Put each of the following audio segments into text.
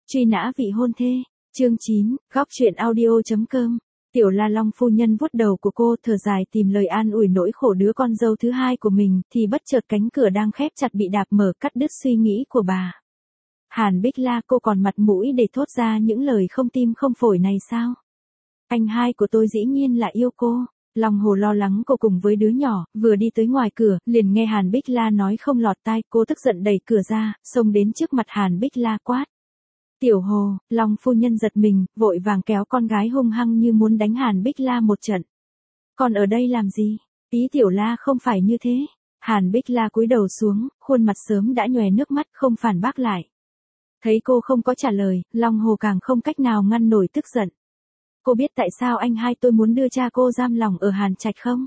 Truy nã vị hôn thê, chương 9, góc truyện audio.com. Tiểu La Long phu nhân vuốt đầu của cô, thở dài tìm lời an ủi nỗi khổ đứa con dâu thứ hai của mình, thì bất chợt cánh cửa đang khép chặt bị đạp mở, cắt đứt suy nghĩ của bà. Hàn Bích La, cô còn mặt mũi để thốt ra những lời không tim không phổi này sao? Anh hai của tôi dĩ nhiên là yêu cô. Long Hồ lo lắng cô cùng với đứa nhỏ, vừa đi tới ngoài cửa, liền nghe Hàn Bích La nói không lọt tai, cô tức giận đẩy cửa ra, xông đến trước mặt Hàn Bích La quát. Tiểu Hồ, Long phu nhân giật mình, vội vàng kéo con gái hung hăng như muốn đánh Hàn Bích La một trận. Con ở đây làm gì? Ý Tiểu La không phải như thế. Hàn Bích La cúi đầu xuống, khuôn mặt sớm đã nhòe nước mắt, không phản bác lại. Thấy cô không có trả lời, Long Hồ càng không cách nào ngăn nổi tức giận. Cô biết tại sao anh hai tôi muốn đưa cha cô giam lòng ở Hàn Trạch không?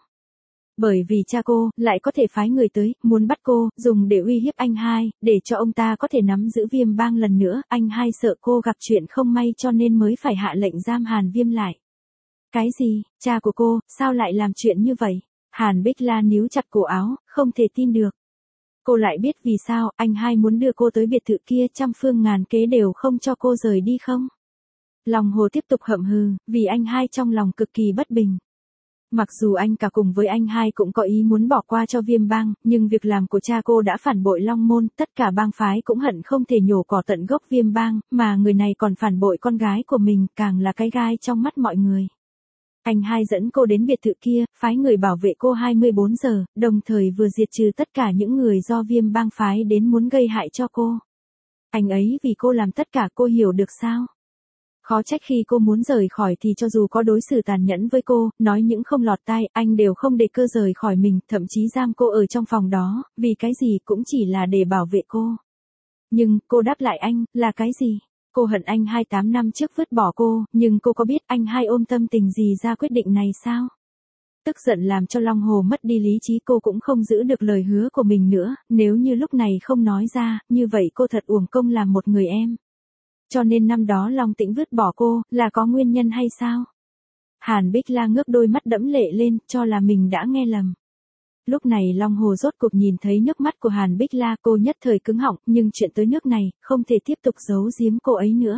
Bởi vì cha cô lại có thể phái người tới, muốn bắt cô, dùng để uy hiếp anh hai, để cho ông ta có thể nắm giữ Viêm Bang lần nữa. Anh hai sợ cô gặp chuyện không may cho nên mới phải hạ lệnh giam Hàn Viêm lại. Cái gì? Cha của cô, sao lại làm chuyện như vậy? Hàn Bích La níu chặt cổ áo, không thể tin được. Cô lại biết vì sao anh hai muốn đưa cô tới biệt thự kia, trăm phương ngàn kế đều không cho cô rời đi không? Long Hồ tiếp tục hậm hừ, vì anh hai trong lòng cực kỳ bất bình. Mặc dù anh cả cùng với anh hai cũng có ý muốn bỏ qua cho Viêm Bang, nhưng việc làm của cha cô đã phản bội Long Môn, tất cả bang phái cũng hận không thể nhổ cỏ tận gốc Viêm Bang, mà người này còn phản bội con gái của mình, càng là cái gai trong mắt mọi người. Anh hai dẫn cô đến biệt thự kia, phái người bảo vệ cô 24 giờ, đồng thời vừa diệt trừ tất cả những người do Viêm Bang phái đến muốn gây hại cho cô. Anh ấy vì cô làm tất cả, cô hiểu được sao? Khó trách khi cô muốn rời khỏi thì cho dù có đối xử tàn nhẫn với cô, nói những không lọt tai, anh đều không để cơ rời khỏi mình, thậm chí giam cô ở trong phòng đó, vì cái gì cũng chỉ là để bảo vệ cô. Nhưng, cô đáp lại anh, là cái gì? Cô hận anh hai 8 năm trước vứt bỏ cô, nhưng cô có biết anh hai ôm tâm tình gì ra quyết định này sao? Tức giận làm cho Long Hồ mất đi lý trí, cô cũng không giữ được lời hứa của mình nữa, nếu như lúc này không nói ra, như vậy cô thật uổng công làm một người em. Cho nên năm đó Long Tĩnh vứt bỏ cô, là có nguyên nhân hay sao? Hàn Bích La ngước đôi mắt đẫm lệ lên, cho là mình đã nghe lầm. Lúc này Long Hồ rốt cuộc nhìn thấy nước mắt của Hàn Bích La, cô nhất thời cứng họng, nhưng chuyện tới nước này, không thể tiếp tục giấu giếm cô ấy nữa.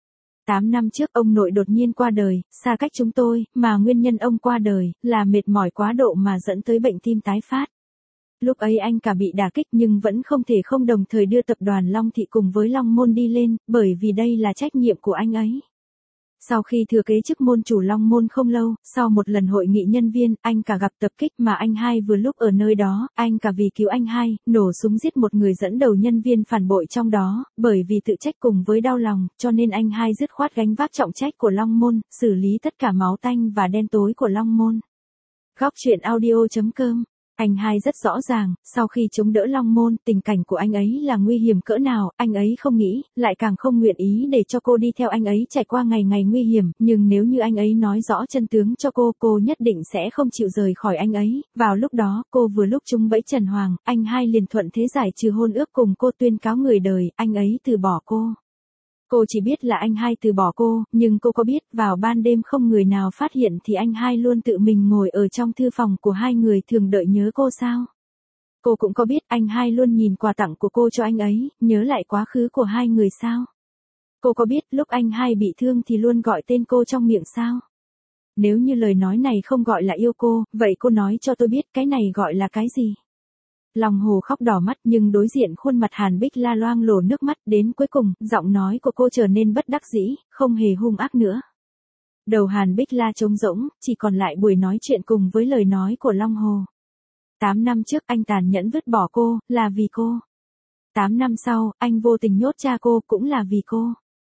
8 năm trước ông nội đột nhiên qua đời, xa cách chúng tôi, mà nguyên nhân ông qua đời, là mệt mỏi quá độ mà dẫn tới bệnh tim tái phát. Lúc ấy anh cả bị đả kích nhưng vẫn không thể không đồng thời đưa tập đoàn Long Thị cùng với Long Môn đi lên, bởi vì đây là trách nhiệm của anh ấy. Sau khi thừa kế chức môn chủ Long Môn không lâu, sau một lần hội nghị nhân viên, anh cả gặp tập kích mà anh hai vừa lúc ở nơi đó, anh cả vì cứu anh hai, nổ súng giết một người dẫn đầu nhân viên phản bội trong đó, bởi vì tự trách cùng với đau lòng, cho nên anh hai dứt khoát gánh vác trọng trách của Long Môn, xử lý tất cả máu tanh và đen tối của Long Môn. Góc truyện audio.com. Anh hai rất rõ ràng, sau khi chống đỡ Long Môn, tình cảnh của anh ấy là nguy hiểm cỡ nào, anh ấy không nghĩ, lại càng không nguyện ý để cho cô đi theo anh ấy trải qua ngày ngày nguy hiểm, nhưng nếu như anh ấy nói rõ chân tướng cho cô nhất định sẽ không chịu rời khỏi anh ấy. Vào lúc đó, cô vừa lúc trúng bẫy Trần Hoàng, anh hai liền thuận thế giải trừ hôn ước cùng cô, tuyên cáo người đời, anh ấy từ bỏ cô. Cô chỉ biết là anh hai từ bỏ cô, nhưng cô có biết vào ban đêm không người nào phát hiện thì anh hai luôn tự mình ngồi ở trong thư phòng của hai người thường đợi nhớ cô sao? Cô cũng có biết anh hai luôn nhìn quà tặng của cô cho anh ấy, nhớ lại quá khứ của hai người sao? Cô có biết lúc anh hai bị thương thì luôn gọi tên cô trong miệng sao? Nếu như lời nói này không gọi là yêu cô, vậy cô nói cho tôi biết cái này gọi là cái gì? Long Hồ khóc đỏ mắt nhưng đối diện khuôn mặt Hàn Bích La loang lổ nước mắt, đến cuối cùng, giọng nói của cô trở nên bất đắc dĩ, không hề hung ác nữa. Đầu Hàn Bích La trống rỗng, chỉ còn lại buổi nói chuyện cùng với lời nói của Long Hồ. 8 năm trước anh tàn nhẫn vứt bỏ cô, là vì cô. 8 năm sau, anh vô tình nhốt cha cô, cũng là vì cô.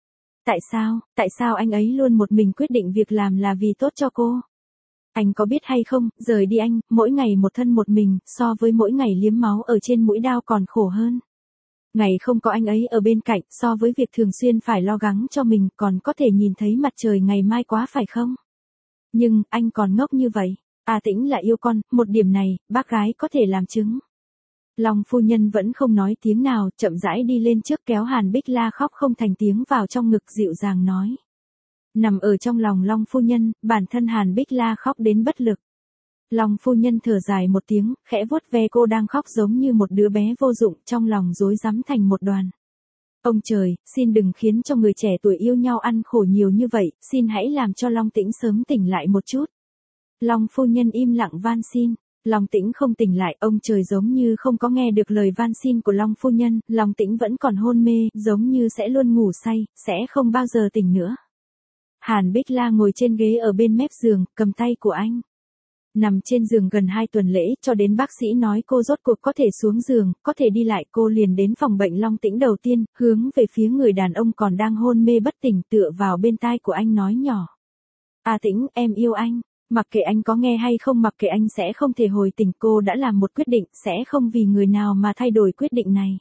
Tại sao anh ấy luôn một mình quyết định việc làm là vì tốt cho cô? Anh có biết hay không, rời đi anh, mỗi ngày một thân một mình, so với mỗi ngày liếm máu ở trên mũi đao còn khổ hơn. Ngày không có anh ấy ở bên cạnh, so với việc thường xuyên phải lo gắng cho mình, còn có thể nhìn thấy mặt trời ngày mai quá phải không? Nhưng, anh còn ngốc như vậy. Tĩnh là yêu con, một điểm này, bác gái có thể làm chứng. Long phu nhân vẫn không nói tiếng nào, chậm rãi đi lên trước kéo Hàn Bích La khóc không thành tiếng vào trong ngực, dịu dàng nói. Nằm ở trong lòng Long phu nhân, bản thân Hàn Bích La khóc đến bất lực. Long phu nhân thở dài một tiếng, khẽ vuốt ve cô đang khóc giống như một đứa bé vô dụng, trong lòng rối rắm thành một đoàn. Ông trời, xin đừng khiến cho người trẻ tuổi yêu nhau ăn khổ nhiều như vậy, xin hãy làm cho Long Tĩnh sớm tỉnh lại một chút. Long phu nhân im lặng van xin. Long Tĩnh không tỉnh lại, ông trời giống như không có nghe được lời van xin của Long phu nhân, Long Tĩnh vẫn còn hôn mê, giống như sẽ luôn ngủ say, sẽ không bao giờ tỉnh nữa. Hàn Bích La ngồi trên ghế ở bên mép giường, cầm tay của anh. Nằm trên giường gần 2 tuần lễ, cho đến bác sĩ nói cô rốt cuộc có thể xuống giường, có thể đi lại, cô liền đến phòng bệnh Long Tĩnh đầu tiên, hướng về phía người đàn ông còn đang hôn mê bất tỉnh, tựa vào bên tai của anh nói nhỏ. À Tĩnh, em yêu anh. Mặc kệ anh có nghe hay không, mặc kệ anh sẽ không thể hồi tỉnh, cô đã làm một quyết định, sẽ không vì người nào mà thay đổi quyết định này.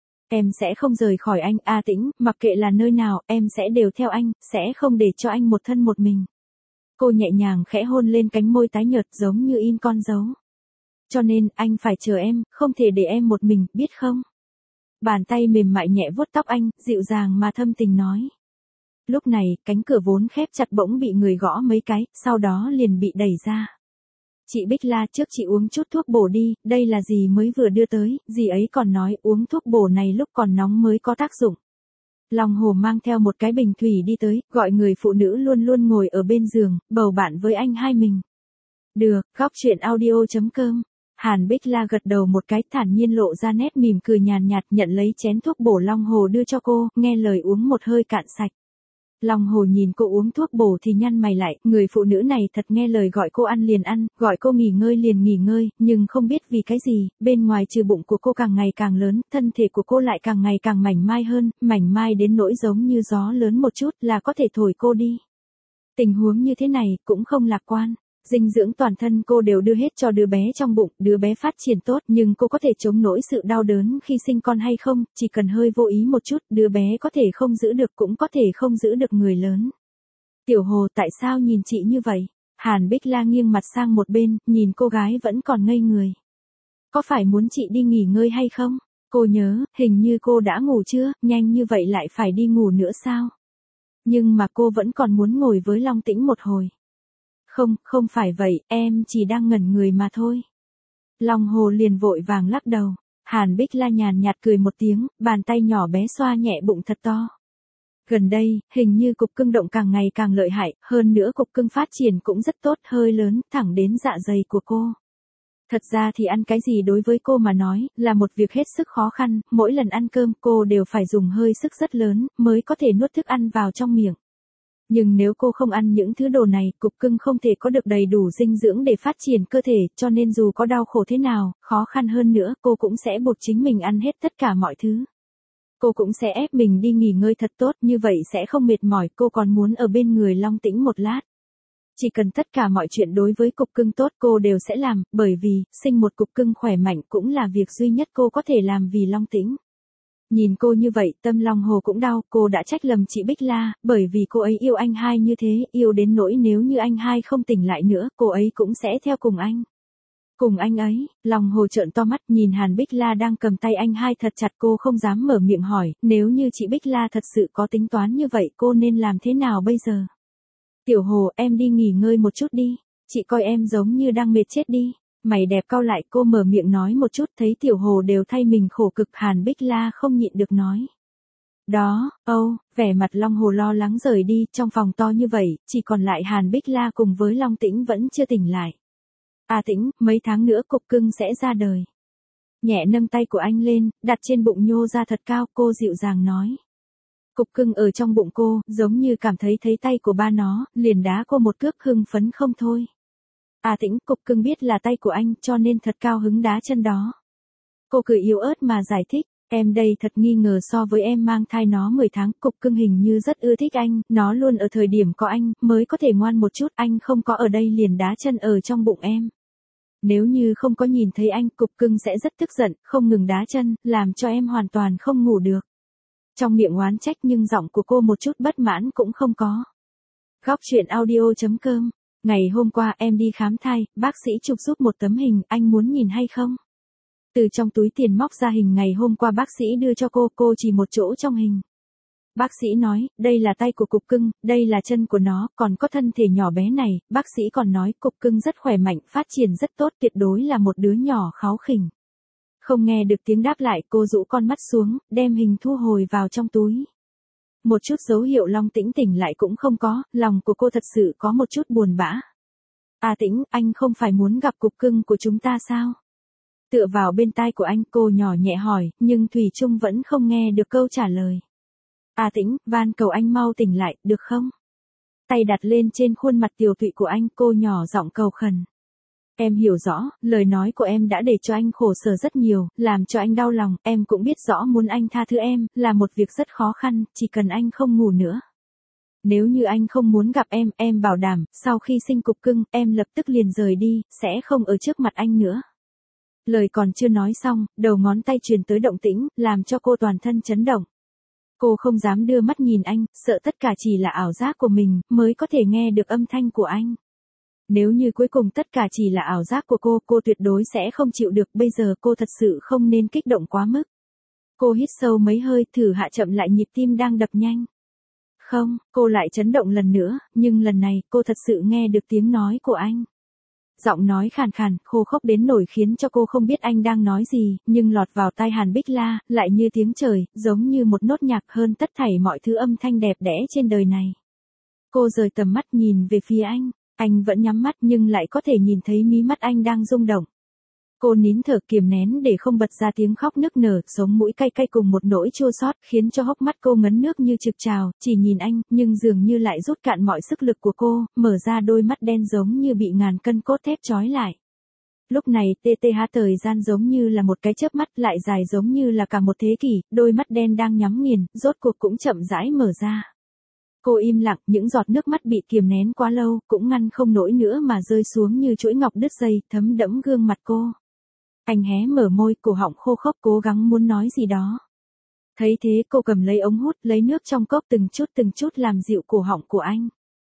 Em sẽ không rời khỏi anh, A Tĩnh, mặc kệ là nơi nào, em sẽ đều theo anh, sẽ không để cho anh một thân một mình. Cô nhẹ nhàng khẽ hôn lên cánh môi tái nhợt giống như in con dấu. Cho nên, anh phải chờ em, không thể để em một mình, biết không? Bàn tay mềm mại nhẹ vuốt tóc anh, dịu dàng mà thâm tình nói. Lúc này, cánh cửa vốn khép chặt bỗng bị người gõ mấy cái, sau đó liền bị đẩy ra. Chị Bích La, trước chị uống chút thuốc bổ đi, đây là dì mới vừa đưa tới, dì ấy còn nói uống thuốc bổ này lúc còn nóng mới có tác dụng. Long Hồ mang theo một cái bình thủy đi tới, gọi người phụ nữ luôn luôn ngồi ở bên giường, bầu bạn với anh hai mình. Được, góc chuyện audio.com. Hàn Bích La gật đầu một cái, thản nhiên lộ ra nét mỉm cười nhàn nhạt, nhận lấy chén thuốc bổ Long Hồ đưa cho cô, nghe lời uống một hơi cạn sạch. Long Hồ nhìn cô uống thuốc bổ thì nhăn mày lại, người phụ nữ này thật nghe lời, gọi cô ăn liền ăn, gọi cô nghỉ ngơi liền nghỉ ngơi, nhưng không biết vì cái gì, bên ngoài trừ bụng của cô càng ngày càng lớn, thân thể của cô lại càng ngày càng mảnh mai hơn, mảnh mai đến nỗi giống như gió lớn một chút là có thể thổi cô đi. Tình huống như thế này cũng không lạc quan. Dinh dưỡng toàn thân cô đều đưa hết cho đứa bé trong bụng, đứa bé phát triển tốt, nhưng cô có thể chống nổi sự đau đớn khi sinh con hay không, chỉ cần hơi vô ý một chút, đứa bé có thể không giữ được cũng có thể không giữ được người lớn. Tiểu Hồ, tại sao nhìn chị như vậy? Hàn Bích La nghiêng mặt sang một bên, nhìn cô gái vẫn còn ngây người. Có phải muốn chị đi nghỉ ngơi hay không? Cô nhớ, hình như cô đã ngủ chưa, nhanh như vậy lại phải đi ngủ nữa sao? Nhưng mà cô vẫn còn muốn ngồi với Long Tĩnh một hồi. Không, không phải vậy, em chỉ đang ngẩn người mà thôi. Long Hồ liền vội vàng lắc đầu. Hàn Bích La nhàn nhạt cười một tiếng, bàn tay nhỏ bé xoa nhẹ bụng thật to. Gần đây, hình như cục cưng động càng ngày càng lợi hại, hơn nữa cục cưng phát triển cũng rất tốt, hơi lớn, thẳng đến dạ dày của cô. Thật ra thì ăn cái gì đối với cô mà nói, là một việc hết sức khó khăn, mỗi lần ăn cơm cô đều phải dùng hơi sức rất lớn, mới có thể nuốt thức ăn vào trong miệng. Nhưng nếu cô không ăn những thứ đồ này, cục cưng không thể có được đầy đủ dinh dưỡng để phát triển cơ thể, cho nên dù có đau khổ thế nào, khó khăn hơn nữa, cô cũng sẽ buộc chính mình ăn hết tất cả mọi thứ. Cô cũng sẽ ép mình đi nghỉ ngơi thật tốt, như vậy sẽ không mệt mỏi, cô còn muốn ở bên người Long Tĩnh một lát. Chỉ cần tất cả mọi chuyện đối với cục cưng tốt cô đều sẽ làm, bởi vì, sinh một cục cưng khỏe mạnh cũng là việc duy nhất cô có thể làm vì Long Tĩnh. Nhìn cô như vậy, tâm Long Hồ cũng đau, cô đã trách lầm chị Bích La, bởi vì cô ấy yêu anh hai như thế, yêu đến nỗi nếu như anh hai không tỉnh lại nữa, cô ấy cũng sẽ theo cùng anh. Cùng anh ấy, Long Hồ trợn to mắt nhìn Hàn Bích La đang cầm tay anh hai thật chặt, cô không dám mở miệng hỏi, nếu như chị Bích La thật sự có tính toán như vậy cô nên làm thế nào bây giờ? Tiểu Hồ, em đi nghỉ ngơi một chút đi, chị coi em giống như đang mệt chết đi. Mày đẹp cau lại, cô mở miệng nói một chút, thấy Tiểu Hồ đều thay mình khổ cực, Hàn Bích La không nhịn được nói. Đó, vẻ mặt Long Hồ lo lắng rời đi, trong phòng to như vậy, chỉ còn lại Hàn Bích La cùng với Long Tĩnh vẫn chưa tỉnh lại. À Tĩnh, mấy tháng nữa cục cưng sẽ ra đời. Nhẹ nâng tay của anh lên, đặt trên bụng nhô ra thật cao, cô dịu dàng nói. Cục cưng ở trong bụng cô, giống như cảm thấy tay của ba nó, liền đá cô một cước, hưng phấn không thôi. À Tĩnh, cục cưng biết là tay của anh, cho nên thật cao hứng đá chân đó. Cô cười yếu ớt mà giải thích, em đây thật nghi ngờ, so với em mang thai nó 10 tháng, cục cưng hình như rất ưa thích anh, nó luôn ở thời điểm có anh, mới có thể ngoan một chút, anh không có ở đây liền đá chân ở trong bụng em. Nếu như không có nhìn thấy anh, cục cưng sẽ rất tức giận, không ngừng đá chân, làm cho em hoàn toàn không ngủ được. Trong miệng oán trách nhưng giọng của cô một chút bất mãn cũng không có. Góc chuyện audio.com. Ngày hôm qua em đi khám thai, bác sĩ chụp giúp một tấm hình, anh muốn nhìn hay không? Từ trong túi tiền móc ra hình ngày hôm qua bác sĩ đưa cho cô chỉ một chỗ trong hình. Bác sĩ nói, đây là tay của cục cưng, đây là chân của nó, còn có thân thể nhỏ bé này, bác sĩ còn nói cục cưng rất khỏe mạnh, phát triển rất tốt, tuyệt đối là một đứa nhỏ kháu khỉnh. Không nghe được tiếng đáp lại, cô rũ con mắt xuống, đem hình thu hồi vào trong túi. Một chút dấu hiệu Long Tĩnh tỉnh lại cũng không có, lòng của cô thật sự có một chút buồn bã. A Tĩnh, anh không phải muốn gặp cục cưng của chúng ta sao? Tựa vào bên tai của anh, cô nhỏ nhẹ hỏi, nhưng Thủy Chung vẫn không nghe được câu trả lời. A Tĩnh, van cầu anh mau tỉnh lại, được không? Tay đặt lên trên khuôn mặt tiều tụy của anh, cô nhỏ giọng cầu khẩn. Em hiểu rõ, lời nói của em đã để cho anh khổ sở rất nhiều, làm cho anh đau lòng, em cũng biết rõ muốn anh tha thứ em, là một việc rất khó khăn, chỉ cần anh không ngủ nữa. Nếu như anh không muốn gặp em bảo đảm, sau khi sinh cục cưng, em lập tức liền rời đi, sẽ không ở trước mặt anh nữa. Lời còn chưa nói xong, đầu ngón tay truyền tới động tĩnh, làm cho cô toàn thân chấn động. Cô không dám đưa mắt nhìn anh, sợ tất cả chỉ là ảo giác của mình, mới có thể nghe được âm thanh của anh. Nếu như cuối cùng tất cả chỉ là ảo giác của cô tuyệt đối sẽ không chịu được, bây giờ cô thật sự không nên kích động quá mức. Cô hít sâu mấy hơi, thử hạ chậm lại nhịp tim đang đập nhanh. Không, cô lại chấn động lần nữa, nhưng lần này, cô thật sự nghe được tiếng nói của anh. Giọng nói khàn khàn, khô khốc đến nỗi khiến cho cô không biết anh đang nói gì, nhưng lọt vào tai Hàn Bích La, lại như tiếng trời, giống như một nốt nhạc hơn tất thảy mọi thứ âm thanh đẹp đẽ trên đời này. Cô rời tầm mắt nhìn về phía anh vẫn nhắm mắt nhưng lại có thể nhìn thấy mí mắt anh đang rung động. Cô nín thở kiềm nén để không bật ra tiếng khóc nức nở, sống mũi cay cay cùng một nỗi chua xót khiến cho hốc mắt cô ngấn nước như trực trào, chỉ nhìn anh, nhưng dường như lại rút cạn mọi sức lực của cô, mở ra đôi mắt đen giống như bị ngàn cân cốt thép trói lại. Lúc này thời gian giống như là một cái chớp mắt, lại dài giống như là cả một thế kỷ, đôi mắt đen đang nhắm nghiền, rốt cuộc cũng chậm rãi mở ra. Cô im lặng, những giọt nước mắt bị kiềm nén quá lâu, cũng ngăn không nổi nữa mà rơi xuống như chuỗi ngọc đứt dây, thấm đẫm gương mặt cô. Anh hé mở môi, cổ họng khô khốc cố gắng muốn nói gì đó. Thấy thế cô cầm lấy ống hút, lấy nước trong cốc từng chút làm dịu cổ họng của anh.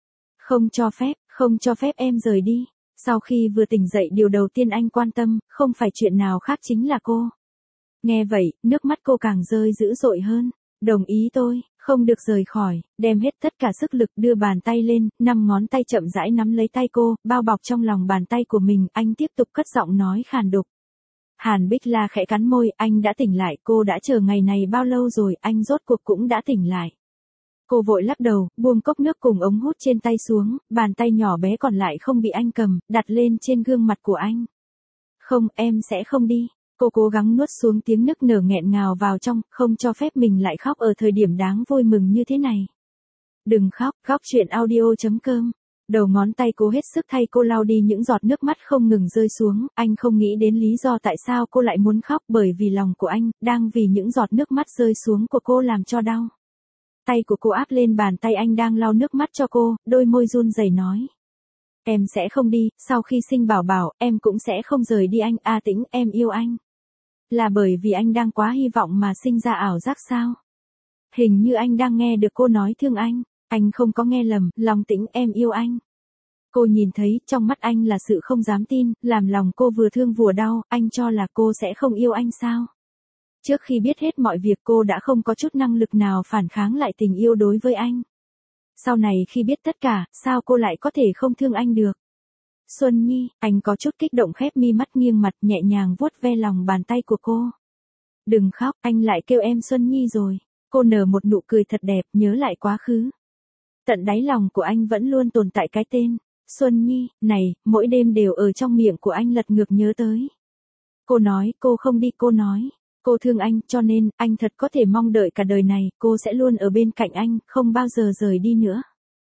Không cho phép em rời đi. Sau khi vừa tỉnh dậy điều đầu tiên anh quan tâm, không phải chuyện nào khác chính là cô. Nghe vậy, nước mắt cô càng rơi dữ dội hơn. Đồng ý tôi, không được rời khỏi, đem hết tất cả sức lực đưa bàn tay lên, 5 ngón tay chậm rãi nắm lấy tay cô, bao bọc trong lòng bàn tay của mình, anh tiếp tục cất giọng nói khàn đục. Hàn Bích La khẽ cắn môi, anh đã tỉnh lại, cô đã chờ ngày này bao lâu rồi, anh rốt cuộc cũng đã tỉnh lại. Cô vội lắc đầu, buông cốc nước cùng ống hút trên tay xuống, bàn tay nhỏ bé còn lại không bị anh cầm, đặt lên trên gương mặt của anh. Không, em sẽ không đi. Cô cố gắng nuốt xuống tiếng nức nở nghẹn ngào vào trong, không cho phép mình lại khóc ở thời điểm đáng vui mừng như thế này. Đừng khóc, goctruyện.audio.com. Đầu ngón tay cô hết sức thay cô lau đi những giọt nước mắt không ngừng rơi xuống, anh không nghĩ đến lý do tại sao cô lại muốn khóc, bởi vì lòng của anh, đang vì những giọt nước mắt rơi xuống của cô làm cho đau. Tay của cô áp lên bàn tay anh đang lau nước mắt cho cô, đôi môi run rẩy nói. Em sẽ không đi, sau khi sinh bảo bảo, em cũng sẽ không rời đi anh, A Tĩnh, em yêu anh. Là bởi vì anh đang quá hy vọng mà sinh ra ảo giác sao? Hình như anh đang nghe được cô nói thương anh không có nghe lầm, Long Tĩnh, em yêu anh. Cô nhìn thấy, trong mắt anh là sự không dám tin, làm lòng cô vừa thương vừa đau, anh cho là cô sẽ không yêu anh sao? Trước khi biết hết mọi việc cô đã không có chút năng lực nào phản kháng lại tình yêu đối với anh. Sau này khi biết tất cả, sao cô lại có thể không thương anh được? Xuân Nhi, anh có chút kích động khép mi mắt nghiêng mặt nhẹ nhàng vuốt ve lòng bàn tay của cô. Đừng khóc, anh lại kêu em Xuân Nhi rồi. Cô nở một nụ cười thật đẹp, nhớ lại quá khứ. Tận đáy lòng của anh vẫn luôn tồn tại cái tên Xuân Nhi, này, mỗi đêm đều ở trong miệng của anh lật ngược nhớ tới. Cô nói, cô không đi, cô nói, cô thương anh, cho nên, anh thật có thể mong đợi cả đời này, cô sẽ luôn ở bên cạnh anh, không bao giờ rời đi nữa.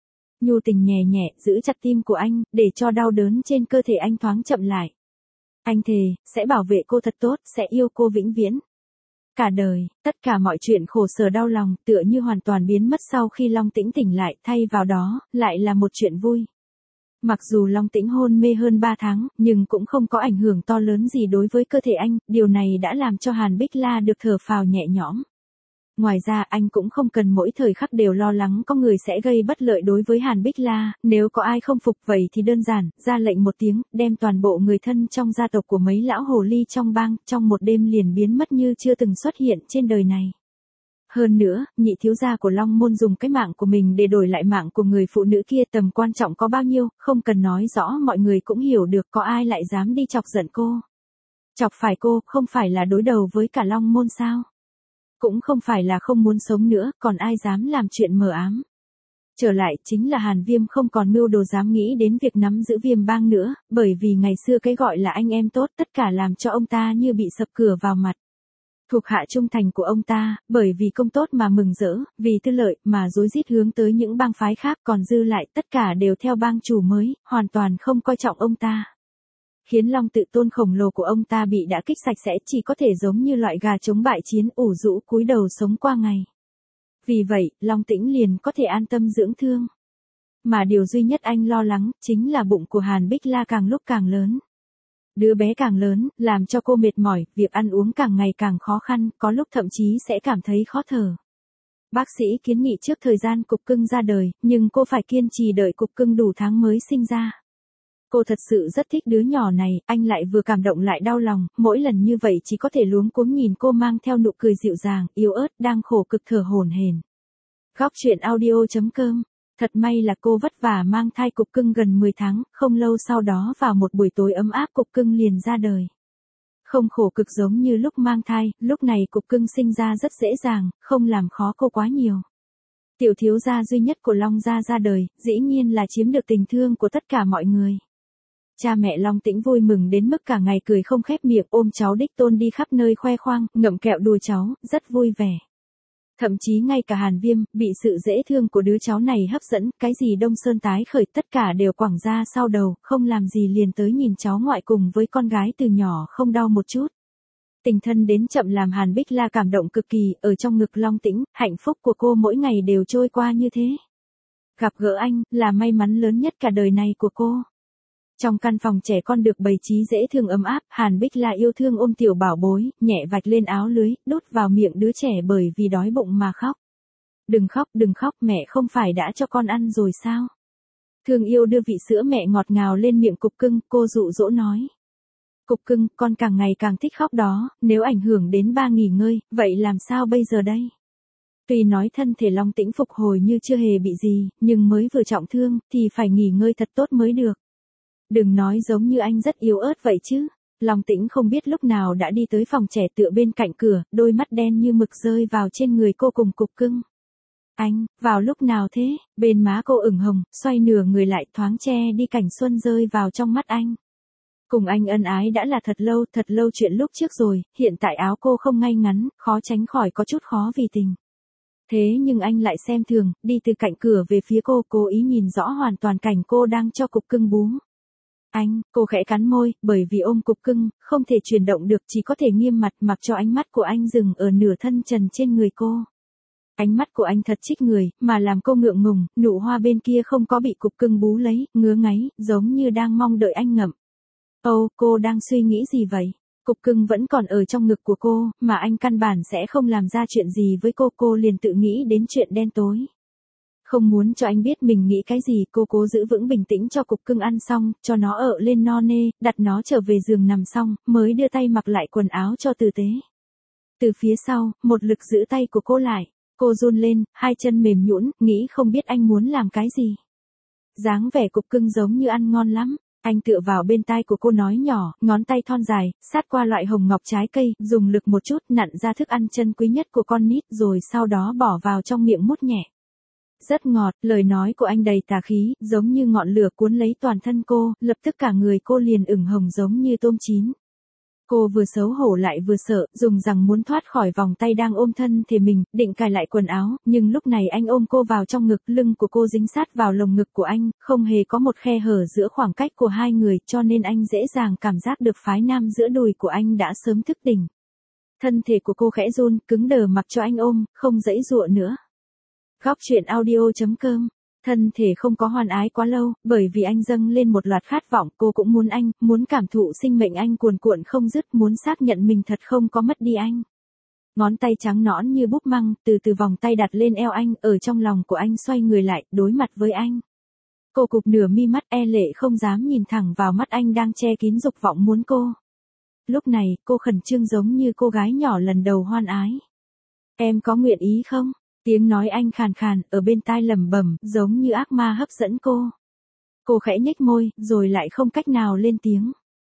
Nhu tình nhẹ nhẹ, giữ chặt tim của anh, để cho đau đớn trên cơ thể anh thoáng chậm lại. Anh thề, sẽ bảo vệ cô thật tốt, sẽ yêu cô vĩnh viễn. Cả đời, tất cả mọi chuyện khổ sở đau lòng, tựa như hoàn toàn biến mất sau khi Long Tĩnh tỉnh lại, thay vào đó, lại là một chuyện vui. Mặc dù Long Tĩnh hôn mê hơn 3 tháng, nhưng cũng không có ảnh hưởng to lớn gì đối với cơ thể anh, điều này đã làm cho Hàn Bích La được thở phào nhẹ nhõm. Ngoài ra anh cũng không cần mỗi thời khắc đều lo lắng có người sẽ gây bất lợi đối với Hàn Bích La, nếu có ai không phục vậy thì đơn giản, ra lệnh một tiếng, đem toàn bộ người thân trong gia tộc của mấy lão hồ ly trong bang, trong một đêm liền biến mất như chưa từng xuất hiện trên đời này. Hơn nữa, nhị thiếu gia của Long Môn dùng cái mạng của mình để đổi lại mạng của người phụ nữ kia, tầm quan trọng có bao nhiêu, không cần nói rõ mọi người cũng hiểu được, có ai lại dám đi chọc giận cô. Chọc phải cô, không phải là đối đầu với cả Long Môn sao? Cũng không phải là không muốn sống nữa, còn ai dám làm chuyện mờ ám. Trở lại chính là Hàn Viêm không còn mưu đồ dám nghĩ đến việc nắm giữ Viêm Bang nữa, bởi vì ngày xưa cái gọi là anh em tốt tất cả làm cho ông ta như bị sập cửa vào mặt. Thuộc hạ trung thành của ông ta, bởi vì công tốt mà mừng rỡ, vì tư lợi mà rối rít hướng tới những bang phái khác, còn dư lại tất cả đều theo bang chủ mới, hoàn toàn không coi trọng ông ta. Khiến lòng tự tôn khổng lồ của ông ta bị đả kích sạch sẽ, chỉ có thể giống như loại gà chống bại chiến ủ rũ cúi đầu sống qua ngày. Vì vậy, Long Tĩnh liền có thể an tâm dưỡng thương. Mà điều duy nhất anh lo lắng, chính là bụng của Hàn Bích La càng lúc càng lớn. Đứa bé càng lớn, làm cho cô mệt mỏi, việc ăn uống càng ngày càng khó khăn, có lúc thậm chí sẽ cảm thấy khó thở. Bác sĩ kiến nghị trước thời gian cục cưng ra đời, nhưng cô phải kiên trì đợi cục cưng đủ tháng mới sinh ra. Cô thật sự rất thích đứa nhỏ này, anh lại vừa cảm động lại đau lòng, mỗi lần như vậy chỉ có thể luống cuống nhìn cô mang theo nụ cười dịu dàng, yếu ớt, đang khổ cực thở hổn hển. Góc truyện audio.com. Thật may là cô vất vả mang thai cục cưng gần 10 tháng, không lâu sau đó vào một buổi tối ấm áp cục cưng liền ra đời. Không khổ cực giống như lúc mang thai, lúc này cục cưng sinh ra rất dễ dàng, không làm khó cô quá nhiều. Tiểu thiếu gia duy nhất của Long gia ra đời, dĩ nhiên là chiếm được tình thương của tất cả mọi người. Cha mẹ Long Tĩnh vui mừng đến mức cả ngày cười không khép miệng, ôm cháu đích tôn đi khắp nơi khoe khoang, ngậm kẹo đùa cháu, rất vui vẻ. Thậm chí ngay cả Hàn Viêm, bị sự dễ thương của đứa cháu này hấp dẫn, cái gì Đông Sơn tái khởi tất cả đều quẳng ra sau đầu, không làm gì liền tới nhìn cháu ngoại cùng với con gái từ nhỏ không đau một chút. Tình thân đến chậm làm Hàn Bích La cảm động cực kỳ, ở trong ngực Long Tĩnh, hạnh phúc của cô mỗi ngày đều trôi qua như thế. Gặp gỡ anh, là may mắn lớn nhất cả đời này của cô. Trong căn phòng trẻ con được bày trí dễ thương ấm áp, Hàn Bích La yêu thương ôm tiểu bảo bối, nhẹ vạch lên áo lưới, đút vào miệng đứa trẻ bởi vì đói bụng mà khóc. Đừng khóc, mẹ không phải đã cho con ăn rồi sao? Thương yêu đưa vị sữa mẹ ngọt ngào lên miệng cục cưng, cô dụ dỗ nói. Cục cưng, con càng ngày càng thích khóc đó, nếu ảnh hưởng đến ba nghỉ ngơi, vậy làm sao bây giờ đây? Tuy nói thân thể Long Tĩnh phục hồi như chưa hề bị gì, nhưng mới vừa trọng thương, thì phải nghỉ ngơi thật tốt mới được. Đừng nói giống như anh rất yếu ớt vậy chứ. Long Tĩnh không biết lúc nào đã đi tới phòng trẻ tựa bên cạnh cửa, đôi mắt đen như mực rơi vào trên người cô cùng cục cưng. Anh, vào lúc nào thế? Bên má cô ửng hồng, xoay nửa người lại thoáng che đi cảnh xuân rơi vào trong mắt anh. Cùng anh ân ái đã là thật lâu chuyện lúc trước rồi, hiện tại áo cô không ngay ngắn, khó tránh khỏi có chút khó vì tình. Thế nhưng anh lại xem thường, đi từ cạnh cửa về phía cô, cố ý nhìn rõ hoàn toàn cảnh cô đang cho cục cưng bú. Cô khẽ cắn môi, bởi vì ôm cục cưng, không thể chuyển động được, chỉ có thể nghiêm mặt mặc cho ánh mắt của anh dừng ở nửa thân trần trên người cô. Ánh mắt của anh thật trích người, mà làm cô ngượng ngùng, nụ hoa bên kia không có bị cục cưng bú lấy, ngứa ngáy, giống như đang mong đợi anh ngậm. Cô đang suy nghĩ gì vậy? Cục cưng vẫn còn ở trong ngực của cô, mà anh căn bản sẽ không làm ra chuyện gì với cô liền tự nghĩ đến chuyện đen tối. Không muốn cho anh biết mình nghĩ cái gì, cô cố giữ vững bình tĩnh cho cục cưng ăn xong, cho nó ợ lên no nê, đặt nó trở về giường nằm xong, mới đưa tay mặc lại quần áo cho tử tế. Từ phía sau, một lực giữ tay của cô lại, cô run lên, hai chân mềm nhũn, nghĩ không biết anh muốn làm cái gì. Dáng vẻ cục cưng giống như ăn ngon lắm. Anh tựa vào bên tai của cô nói nhỏ, ngón tay thon dài, sát qua loại hồng ngọc trái cây, dùng lực một chút nặn ra thức ăn chân quý nhất của con nít rồi sau đó bỏ vào trong miệng mút nhẹ. Rất ngọt, lời nói của anh đầy tà khí, giống như ngọn lửa cuốn lấy toàn thân cô, lập tức cả người cô liền ửng hồng giống như tôm chín. Cô vừa xấu hổ lại vừa sợ, dùng rằng muốn thoát khỏi vòng tay đang ôm thân thể mình, định cài lại quần áo, nhưng lúc này anh ôm cô vào trong ngực, lưng của cô dính sát vào lồng ngực của anh, không hề có một khe hở giữa khoảng cách của hai người, cho nên anh dễ dàng cảm giác được phái nam giữa đùi của anh đã sớm thức tỉnh. Thân thể của cô khẽ run, cứng đờ mặc cho anh ôm, không giãy giụa nữa. Góc truyện audio.com. Thân thể không có hoan ái quá lâu, bởi vì anh dâng lên một loạt khát vọng, cô cũng muốn anh, muốn cảm thụ sinh mệnh anh cuồn cuộn không dứt, muốn xác nhận mình thật không có mất đi anh. Ngón tay trắng nõn như búp măng, từ từ vòng tay đặt lên eo anh, ở trong lòng của anh xoay người lại, đối mặt với anh. Cô cụp nửa mi mắt e lệ không dám nhìn thẳng vào mắt anh đang che kín dục vọng muốn cô. Lúc này, cô khẩn trương giống như cô gái nhỏ lần đầu hoan ái. Em có nguyện ý không? Tiếng nói anh khàn khàn, ở bên tai lẩm bẩm, giống như ác ma hấp dẫn cô. Cô khẽ nhếch môi, rồi lại không cách nào lên tiếng.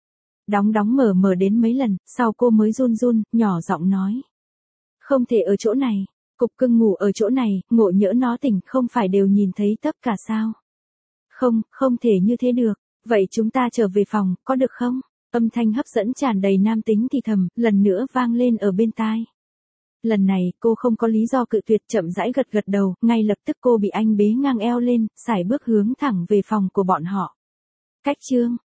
Đóng đóng mở mở đến mấy lần, sau cô mới run run, nhỏ giọng nói. Không thể ở chỗ này, cục cưng ngủ ở chỗ này, ngộ nhỡ nó tỉnh không phải đều nhìn thấy tất cả sao. Không, không thể như thế được, vậy chúng ta trở về phòng, có được không? Âm thanh hấp dẫn tràn đầy nam tính thì thầm, lần nữa vang lên ở bên tai. Lần này, cô không có lý do cự tuyệt, chậm rãi gật gật đầu, ngay lập tức cô bị anh bế ngang eo lên, sải bước hướng thẳng về phòng của bọn họ. Cách chương